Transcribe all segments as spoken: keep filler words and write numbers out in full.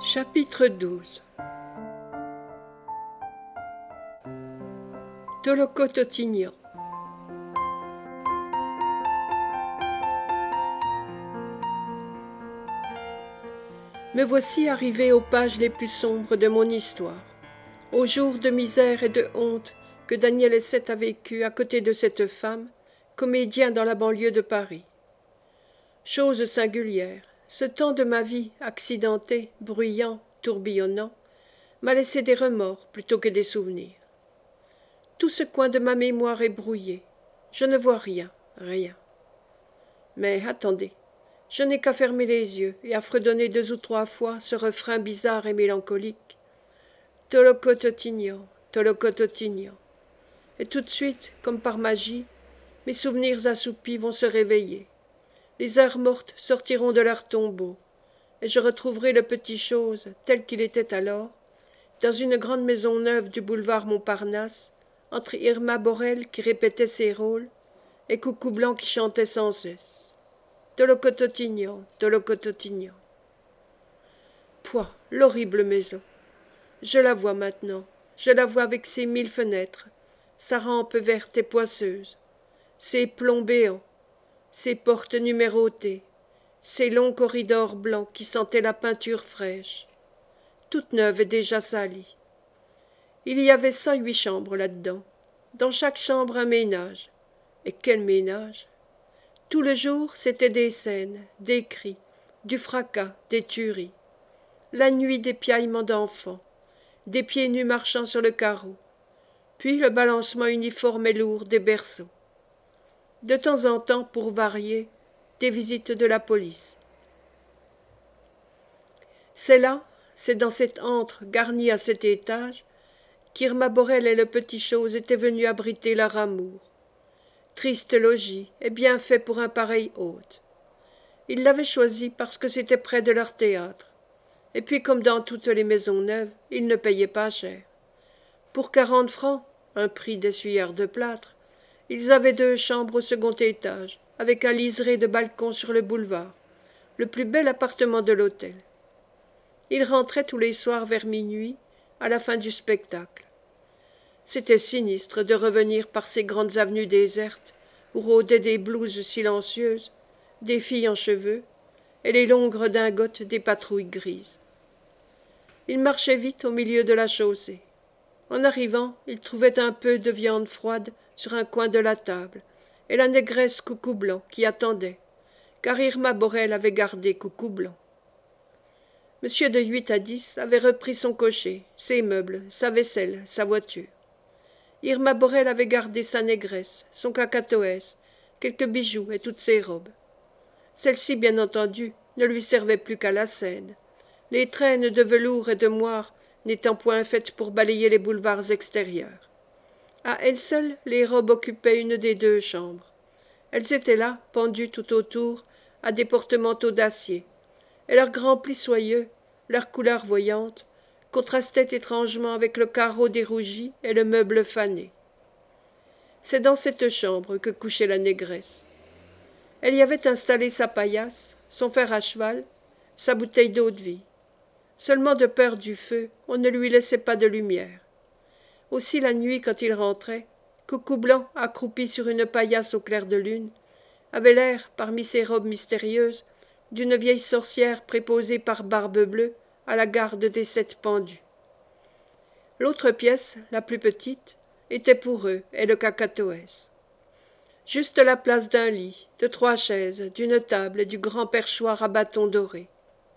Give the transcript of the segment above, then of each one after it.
Chapitre douze. Tolokototignan. Me voici arrivé aux pages les plus sombres de mon histoire, aux jours de misère et de honte que Daniel Essette a vécu à côté de cette femme, comédien dans la banlieue de Paris. Chose singulière, ce temps de ma vie accidenté, bruyant, tourbillonnant, m'a laissé des remords plutôt que des souvenirs. Tout ce coin de ma mémoire est brouillé. Je ne vois rien, rien. Mais attendez, je n'ai qu'à fermer les yeux et à fredonner deux ou trois fois ce refrain bizarre et mélancolique. Tolokototignan, Tolokototignan. Et tout de suite, comme par magie, mes souvenirs assoupis vont se réveiller. Les heures mortes sortiront de leur tombeau, et je retrouverai le petit chose tel qu'il était alors, dans une grande maison neuve du boulevard Montparnasse, entre Irma Borel qui répétait ses rôles, et Coucou Blanc qui chantait sans cesse. Tolokototignan, Tolokototignan. Pouah, l'horrible maison. Je la vois maintenant, je la vois avec ses mille fenêtres, sa rampe verte et poisseuse, ses plombs béants, ses portes numérotées, ses longs corridors blancs qui sentaient la peinture fraîche, toute neuve et déjà salie. Il y avait cent huit chambres là-dedans, dans chaque chambre un ménage. Et quel ménage! Tout le jour, c'était des scènes, des cris, du fracas, des tueries. La nuit, des piaillements d'enfants, des pieds nus marchant sur le carreau, puis le balancement uniforme et lourd des berceaux. De temps en temps, pour varier, des visites de la police. C'est là, c'est dans cet antre garni à cet étage, qu'Irma Borel et le petit chose étaient venus abriter leur amour. Triste logis, et bien fait pour un pareil hôte. Ils l'avaient choisi parce que c'était près de leur théâtre. Et puis, comme dans toutes les maisons neuves, ils ne payaient pas cher. Pour quarante francs, un prix d'essuyeur de plâtre, ils avaient deux chambres au second étage, avec un liseré de balcon sur le boulevard, le plus bel appartement de l'hôtel. Ils rentraient tous les soirs vers minuit, à la fin du spectacle. C'était sinistre de revenir par ces grandes avenues désertes, où rôdaient des blouses silencieuses, des filles en cheveux, et les longues redingotes des patrouilles grises. Ils marchaient vite au milieu de la chaussée. En arrivant, ils trouvaient un peu de viande froide sur un coin de la table, et la négresse Coucou Blanc qui attendait, car Irma Borel avait gardé Coucou Blanc. Monsieur de huit à dix avait repris son cocher, ses meubles, sa vaisselle, sa voiture. Irma Borel avait gardé sa négresse, son cacatoès, quelques bijoux et toutes ses robes. Celle-ci, bien entendu, ne lui servait plus qu'à la scène, les traînes de velours et de moire n'étant point faites pour balayer les boulevards extérieurs. À elles seules, les robes occupaient une des deux chambres. Elles étaient là, pendues tout autour, à des porte-manteaux d'acier, et leurs grands plis soyeux, leurs couleurs voyantes, contrastaient étrangement avec le carreau dérougi et le meuble fané. C'est dans cette chambre que couchait la négresse. Elle y avait installé sa paillasse, son fer à cheval, sa bouteille d'eau-de-vie. Seulement de peur du feu, on ne lui laissait pas de lumière. Aussi la nuit, quand il rentrait, Coucou Blanc, accroupi sur une paillasse au clair de lune, avait l'air, parmi ses robes mystérieuses, d'une vieille sorcière préposée par Barbe-Bleue à la garde des sept pendus. L'autre pièce, la plus petite, était pour eux et le cacatoès. Juste la place d'un lit, de trois chaises, d'une table et du grand perchoir à bâton doré.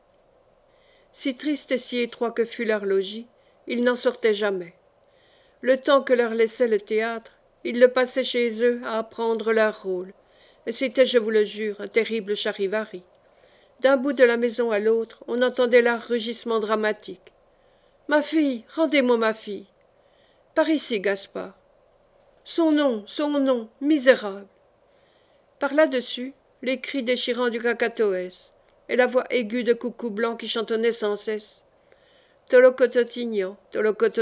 Si triste et si étroit que fût leur logis, ils n'en sortaient jamais. Le temps que leur laissait le théâtre, ils le passaient chez eux à apprendre leur rôle, et c'était, je vous le jure, un terrible charivari. D'un bout de la maison à l'autre, on entendait leurs rugissements dramatiques. « Ma fille, rendez-moi ma fille !»« Par ici, Gaspard !»« Son nom, son nom, misérable !» Par là-dessus, les cris déchirants du cacatoès, et la voix aiguë de Coucou Blanc qui chantonnait sans cesse. « Tolokototignan, Tolokototignan !»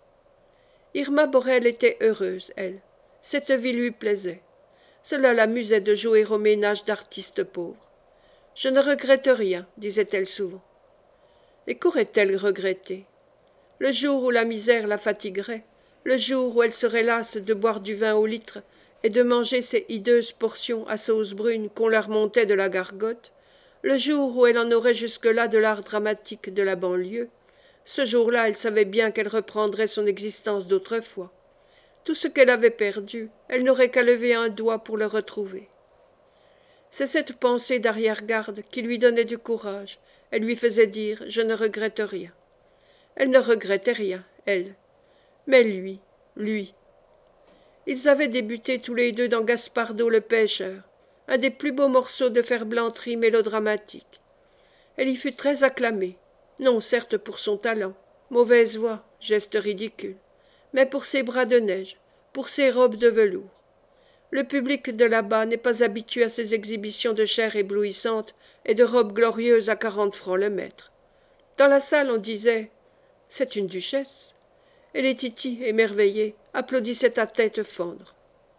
Irma Borel était heureuse, elle. Cette vie lui plaisait. Cela l'amusait de jouer au ménage d'artistes pauvres. « Je ne regrette rien, disait-elle souvent. » Et qu'aurait-elle regretté? Le jour où la misère la fatiguerait, le jour où elle serait lasse de boire du vin au litre et de manger ces hideuses portions à sauce brune qu'on leur montait de la gargote, le jour où elle en aurait jusque-là de l'art dramatique de la banlieue, ce jour-là elle savait bien qu'elle reprendrait son existence d'autrefois. Tout ce qu'elle avait perdu, elle n'aurait qu'à lever un doigt pour le retrouver. C'est cette pensée d'arrière-garde qui lui donnait du courage, elle lui faisait dire « je ne regrette rien ». Elle ne regrettait rien, elle. Mais lui, lui. Ils avaient débuté tous les deux dans Gaspardo le pêcheur, un des plus beaux morceaux de ferblanterie mélodramatique. Elle y fut très acclamée, non certes pour son talent, mauvaise voix, geste ridicule, mais pour ses bras de neige, pour ses robes de velours. Le public de là-bas n'est pas habitué à ces exhibitions de chair éblouissante et de robes glorieuses à quarante francs le mètre. Dans la salle, on disait « c'est une duchesse », et les titis, émerveillés, applaudissaient à tête fendre.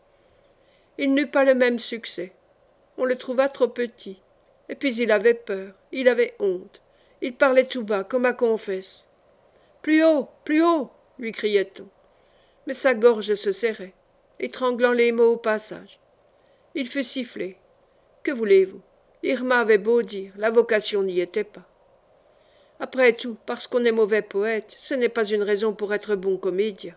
Il n'eut pas le même succès. On le trouva trop petit. Et puis il avait peur, il avait honte. Il parlait tout bas, comme à confesse. « Plus haut, plus haut !» lui criait-on. Mais sa gorge se serrait, étranglant les mots au passage. Il fut sifflé. Que voulez-vous? Irma avait beau dire, la vocation n'y était pas. Après tout, parce qu'on est mauvais poète, ce n'est pas une raison pour être bon comédien.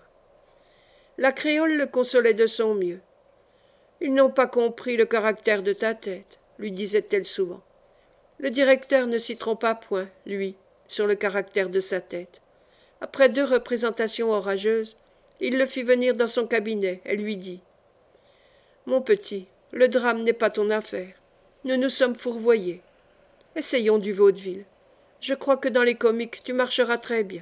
La créole le consolait de son mieux. « Ils n'ont pas compris le caractère de ta tête », lui disait-elle souvent. Le directeur ne s'y trompa point, lui, sur le caractère de sa tête. Après deux représentations orageuses, il le fit venir dans son cabinet et lui dit « Mon petit, le drame n'est pas ton affaire. Nous nous sommes fourvoyés. Essayons du vaudeville. Je crois que dans les comiques tu marcheras très bien. »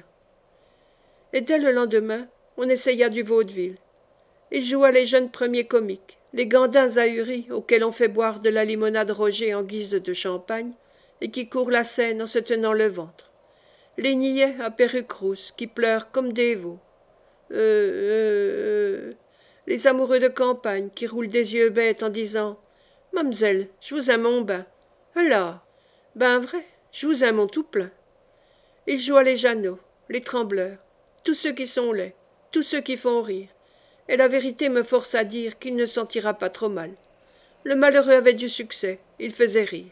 Et dès le lendemain, on essaya du vaudeville. Il joua les jeunes premiers comiques, les gandins ahuris auxquels on fait boire de la limonade Roger en guise de champagne et qui courent la scène en se tenant le ventre. Les niais à perruque rousse qui pleurent comme des veaux. Euh, euh, euh, les amoureux de campagne qui roulent des yeux bêtes en disant « Mamselle, je vous aime mon bain. »« Là, ben vrai, je vous aime mon tout plein. » Il joua les Jeannot, les Trembleurs, tous ceux qui sont laids, tous ceux qui font rire. Et la vérité me force à dire qu'il ne s'en tira pas trop mal. Le malheureux avait du succès, il faisait rire.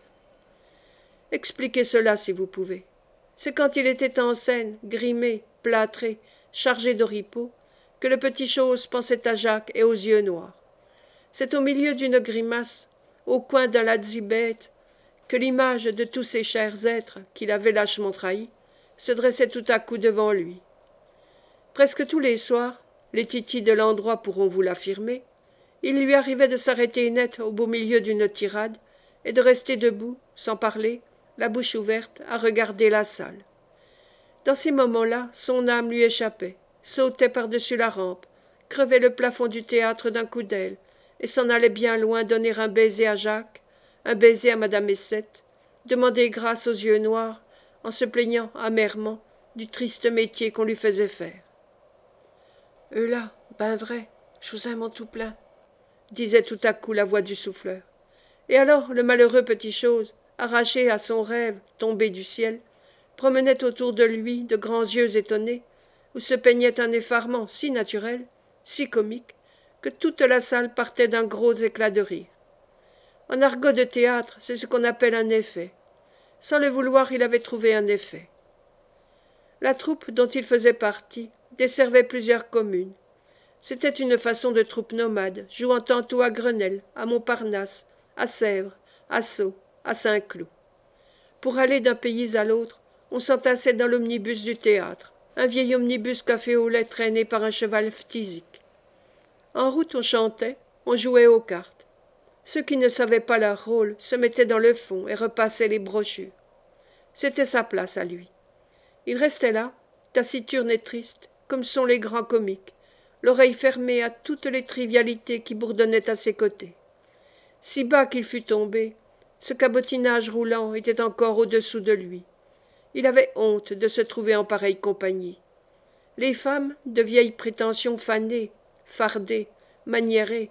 Expliquez cela si vous pouvez. C'est quand il était en scène, grimé, plâtré, chargé d'oripeaux, que le petit chose pensait à Jacques et aux yeux noirs. C'est au milieu d'une grimace, au coin d'un lazzi bête, que l'image de tous ces chers êtres qu'il avait lâchement trahis se dressait tout à coup devant lui. Presque tous les soirs, les titis de l'endroit pourront vous l'affirmer, il lui arrivait de s'arrêter net au beau milieu d'une tirade et de rester debout, sans parler, la bouche ouverte, à regarder la salle. Dans ces moments-là, son âme lui échappait, sautait par-dessus la rampe, crevait le plafond du théâtre d'un coup d'aile, et s'en allait bien loin donner un baiser à Jacques, un baiser à madame Essette, demander grâce aux yeux noirs, en se plaignant amèrement du triste métier qu'on lui faisait faire. « Eux là, ben vrai, je vous aime en tout plein », disait tout à coup la voix du souffleur. Et alors le malheureux petit chose, arraché à son rêve, tombé du ciel, promenait autour de lui de grands yeux étonnés, où se peignait un effarement si naturel, si comique, que toute la salle partait d'un gros éclat de rire. En argot de théâtre, c'est ce qu'on appelle un effet. Sans le vouloir, il avait trouvé un effet. La troupe dont il faisait partie desservait plusieurs communes. C'était une façon de troupe nomade, jouant tantôt à Grenelle, à Montparnasse, à Sèvres, à Sceaux, à Saint-Cloud. Pour aller d'un pays à l'autre, on s'entassait dans l'omnibus du théâtre, un vieil omnibus café au lait traîné par un cheval phthisique. En route, on chantait, on jouait aux cartes. Ceux qui ne savaient pas leur rôle se mettaient dans le fond et repassaient les brochures. C'était sa place à lui. Il restait là, taciturne et triste, comme sont les grands comiques, l'oreille fermée à toutes les trivialités qui bourdonnaient à ses côtés. Si bas qu'il fût tombé, ce cabotinage roulant était encore au-dessous de lui. Il avait honte de se trouver en pareille compagnie. Les femmes, de vieilles prétentions fanées, fardées, maniérées,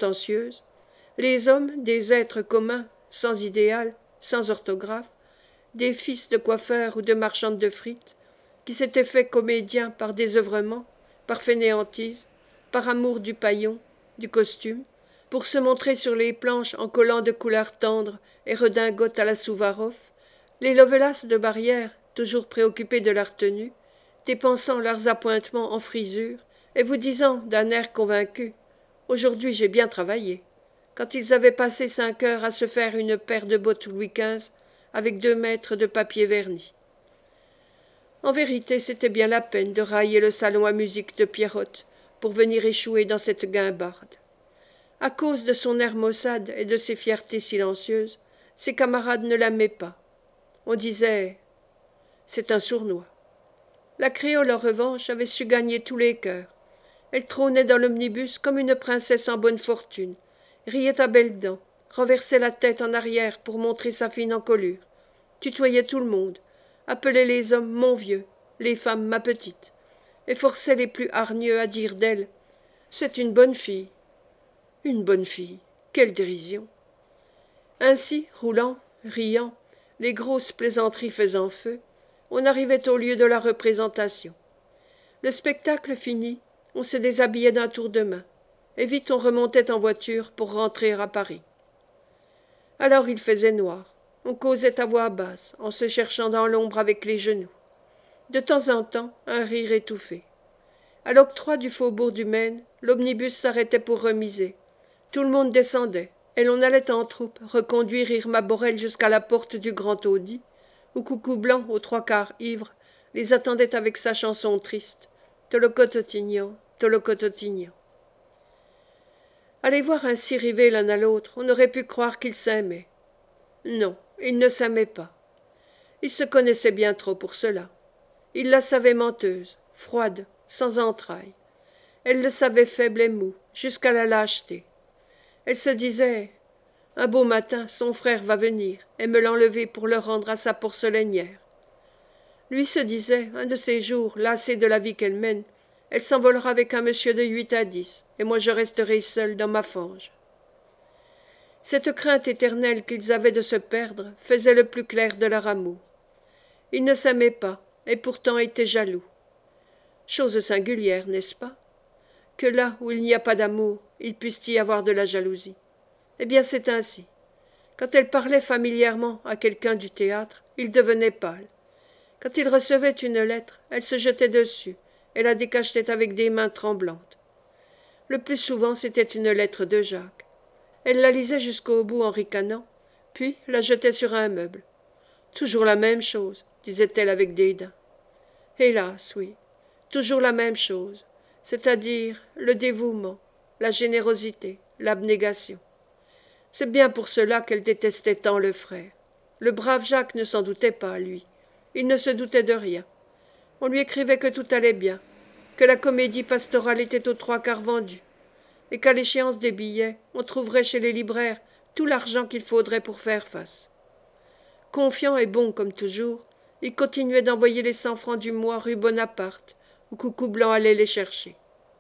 sentencieuses, les hommes, des êtres communs, sans idéal, sans orthographe, des fils de coiffeurs ou de marchandes de frites, qui s'étaient faits comédiens par désœuvrement, par fainéantise, par amour du paillon, du costume, pour se montrer sur les planches en collants de couleurs tendres et redingotes à la Souvaroff, les Lovelace de Barrière, toujours préoccupés de leur tenue, dépensant leurs appointements en frisure, et vous disant d'un air convaincu « Aujourd'hui j'ai bien travaillé », quand ils avaient passé cinq heures à se faire une paire de bottes Louis quinze avec deux mètres de papier verni. En vérité, c'était bien la peine de railler le salon à musique de Pierrotte pour venir échouer dans cette guimbarde. À cause de son air maussade et de ses fiertés silencieuses, ses camarades ne l'aimaient pas. On disait « c'est un sournois ». La créole, en revanche, avait su gagner tous les cœurs. Elle trônait dans l'omnibus comme une princesse en bonne fortune, riait à belles dents, renversait la tête en arrière pour montrer sa fine encolure, tutoyait tout le monde, appelait les hommes mon vieux, les femmes ma petite, et forçait les plus hargneux à dire d'elle « c'est une bonne fille ». Une bonne fille, quelle dérision! Ainsi, roulant, riant, les grosses plaisanteries faisant feu, on arrivait au lieu de la représentation. Le spectacle fini, on se déshabillait d'un tour de main, et vite on remontait en voiture pour rentrer à Paris. Alors il faisait noir, on causait à voix basse, en se cherchant dans l'ombre avec les genoux. De temps en temps, un rire étouffé. À l'octroi du faubourg du Maine, l'omnibus s'arrêtait pour remiser. Tout le monde descendait, et l'on allait en troupe reconduire Irma Borel jusqu'à la porte du Grand Taudis, où Coucou Blanc, aux trois quarts ivre, les attendait avec sa chanson triste, Tolocototignan, Tolocototignan. À les voir ainsi rivés l'un à l'autre, on aurait pu croire qu'ils s'aimaient. Non, ils ne s'aimaient pas. Ils se connaissaient bien trop pour cela. Il la savait menteuse, froide, sans entrailles. Elle le savait faible et mou, jusqu'à la lâcheté. Elle se disait « Un beau matin, son frère va venir et me l'enlever pour le rendre à sa porcelainière. » Lui se disait « Un de ces jours, lassée de la vie qu'elle mène, elle s'envolera avec un monsieur de huit à dix, et moi je resterai seule dans ma fange. » Cette crainte éternelle qu'ils avaient de se perdre faisait le plus clair de leur amour. Ils ne s'aimaient pas, et pourtant étaient jaloux. Chose singulière, n'est-ce pas? Que là où il n'y a pas d'amour, il puisse y avoir de la jalousie. Eh bien, c'est ainsi. Quand elle parlait familièrement à quelqu'un du théâtre, il devenait pâle. Quand il recevait une lettre, elle se jetait dessus et la décachetait avec des mains tremblantes. Le plus souvent, c'était une lettre de Jacques. Elle la lisait jusqu'au bout en ricanant, puis la jetait sur un meuble. Toujours la même chose, disait-elle avec dédain. Hélas, oui, toujours la même chose, c'est-à-dire le dévouement, la générosité, l'abnégation. C'est bien pour cela qu'elle détestait tant le frère. Le brave Jacques ne s'en doutait pas, lui. Il ne se doutait de rien. On lui écrivait que tout allait bien, que la comédie pastorale était aux trois quarts vendue, et qu'à l'échéance des billets, on trouverait chez les libraires tout l'argent qu'il faudrait pour faire face. Confiant et bon comme toujours, il continuait d'envoyer les cent francs du mois rue Bonaparte, où Coucou Blanc allait les chercher.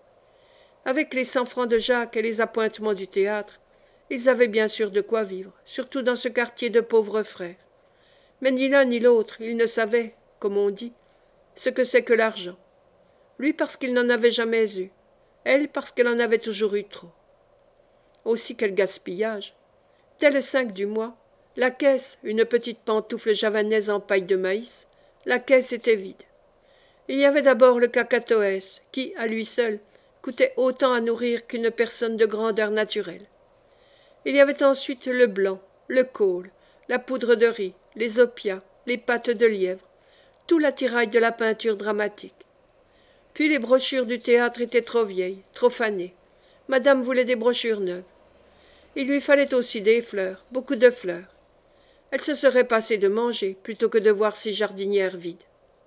Avec les cent francs de Jacques et les appointements du théâtre, ils avaient bien sûr de quoi vivre, surtout dans ce quartier de pauvres frères. Mais ni l'un ni l'autre, ils ne savaient, comme on dit, ce que c'est que l'argent. Lui parce qu'il n'en avait jamais eu, elle parce qu'elle en avait toujours eu trop. Aussi quel gaspillage! Dès le cinq du mois, la caisse, une petite pantoufle javanaise en paille de maïs, la caisse était vide. Il y avait d'abord le cacatoès, qui, à lui seul, coûtait autant à nourrir qu'une personne de grandeur naturelle. Il y avait ensuite le blanc, le caule, la poudre de riz, les opiats, les pâtes de lièvre, tout l'attirail de la peinture dramatique. Puis les brochures du théâtre étaient trop vieilles, trop fanées. Madame voulait des brochures neuves. Il lui fallait aussi des fleurs, beaucoup de fleurs. Elle se serait passée de manger plutôt que de voir ses jardinières vides.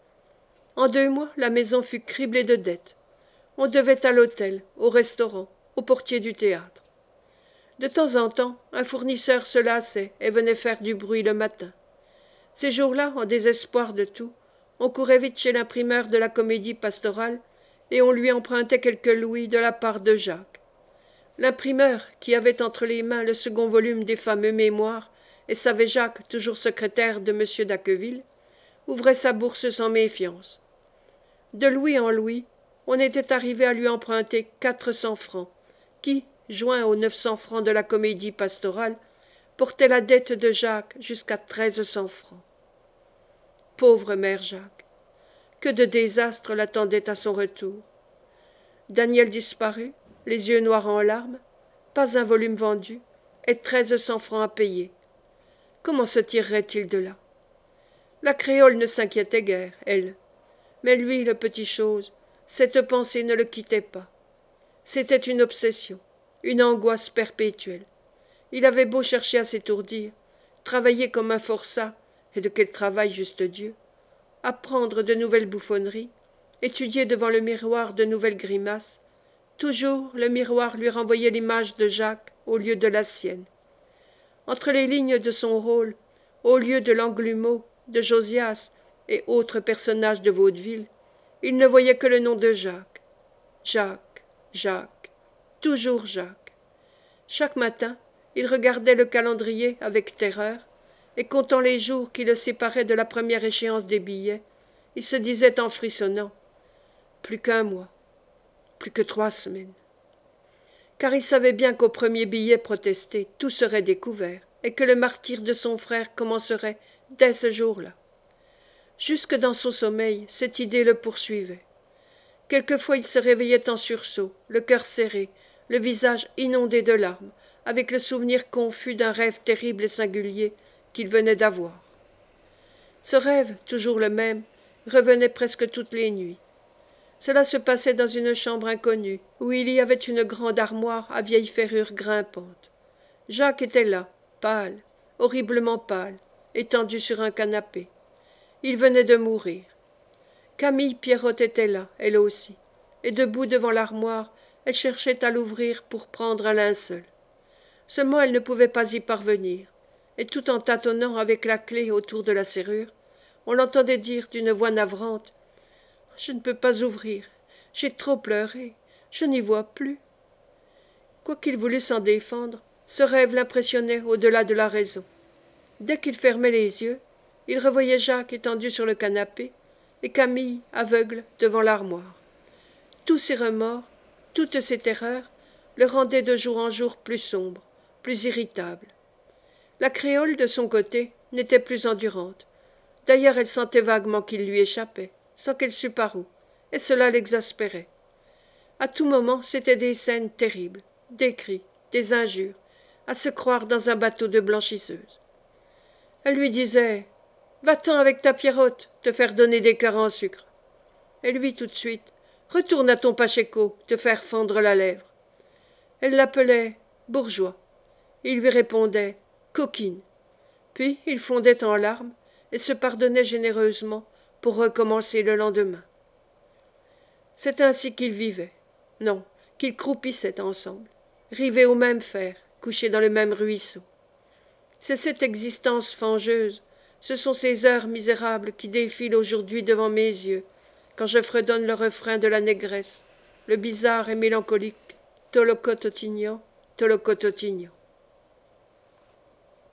En deux mois, la maison fut criblée de dettes. On devait à l'hôtel, au restaurant, au portier du théâtre. De temps en temps, un fournisseur se lassait et venait faire du bruit le matin. Ces jours-là, en désespoir de tout, on courait vite chez l'imprimeur de la comédie pastorale et on lui empruntait quelques louis de la part de Jacques. L'imprimeur, qui avait entre les mains le second volume des fameux mémoires, et savait Jacques, toujours secrétaire de M. d'Acqueville, ouvrait sa bourse sans méfiance. De louis en louis, on était arrivé à lui emprunter quatre cents francs, qui, joints aux neuf cents francs de la comédie pastorale, portaient la dette de Jacques jusqu'à treize cents francs. Pauvre mère Jacques! Que de désastres l'attendaient à son retour! Daniel disparut, les yeux noirs en larmes, pas un volume vendu, et treize cents francs à payer. Comment se tirerait-il de là? La créole ne s'inquiétait guère, elle. Mais lui, le petit chose, cette pensée ne le quittait pas. C'était une obsession, une angoisse perpétuelle. Il avait beau chercher à s'étourdir, travailler comme un forçat, et de quel travail, juste Dieu, apprendre de nouvelles bouffonneries, étudier devant le miroir de nouvelles grimaces, toujours le miroir lui renvoyait l'image de Jacques au lieu de la sienne. Entre les lignes de son rôle, au lieu de l'Anglumeau, de Josias et autres personnages de vaudeville, il ne voyait que le nom de Jacques. Jacques, Jacques, toujours Jacques. Chaque matin, il regardait le calendrier avec terreur, et comptant les jours qui le séparaient de la première échéance des billets, il se disait en frissonnant « Plus qu'un mois, plus que trois semaines ». Car il savait bien qu'au premier billet protesté, tout serait découvert, et que le martyre de son frère commencerait dès ce jour-là. Jusque dans son sommeil, cette idée le poursuivait. Quelquefois il se réveillait en sursaut, le cœur serré, le visage inondé de larmes, avec le souvenir confus d'un rêve terrible et singulier qu'il venait d'avoir. Ce rêve, toujours le même, revenait presque toutes les nuits. Cela se passait dans une chambre inconnue, où il y avait une grande armoire à vieille ferrure grimpante. Jacques était là, pâle, horriblement pâle, étendu sur un canapé. Il venait de mourir. Camille Pierrot était là, elle aussi, et debout devant l'armoire, elle cherchait à l'ouvrir pour prendre un linceul. Seulement elle ne pouvait pas y parvenir, et tout en tâtonnant avec la clé autour de la serrure, on l'entendait dire d'une voix navrante « Je ne peux pas ouvrir, j'ai trop pleuré, je n'y vois plus. » Quoiqu'il voulût s'en défendre, ce rêve l'impressionnait au-delà de la raison. Dès qu'il fermait les yeux, il revoyait Jacques étendu sur le canapé, et Camille aveugle devant l'armoire. Tous ses remords, toutes ses terreurs, le rendaient de jour en jour plus sombre, plus irritable. La créole, de son côté, n'était plus endurante. D'ailleurs, elle sentait vaguement qu'il lui échappait, sans qu'elle sût par où, et cela l'exaspérait. À tout moment, c'étaient des scènes terribles, des cris, des injures, à se croire dans un bateau de blanchisseuses. Elle lui disait « Va-t'en avec ta Pierrotte, te faire donner des cœurs en sucre. » Et lui, tout de suite « Retourne à ton Pacheco, te faire fendre la lèvre. » Elle l'appelait « bourgeois ». Il lui répondait « coquine ». Puis il fondait en larmes et se pardonnait généreusement pour recommencer le lendemain. C'est ainsi qu'ils vivaient. Non, qu'ils croupissaient ensemble, rivés au même fer, couchés dans le même ruisseau. C'est cette existence fangeuse, ce sont ces heures misérables qui défilent aujourd'hui devant mes yeux, quand je fredonne le refrain de la négresse, le bizarre et mélancolique Tolocototignan, Tolocototignan.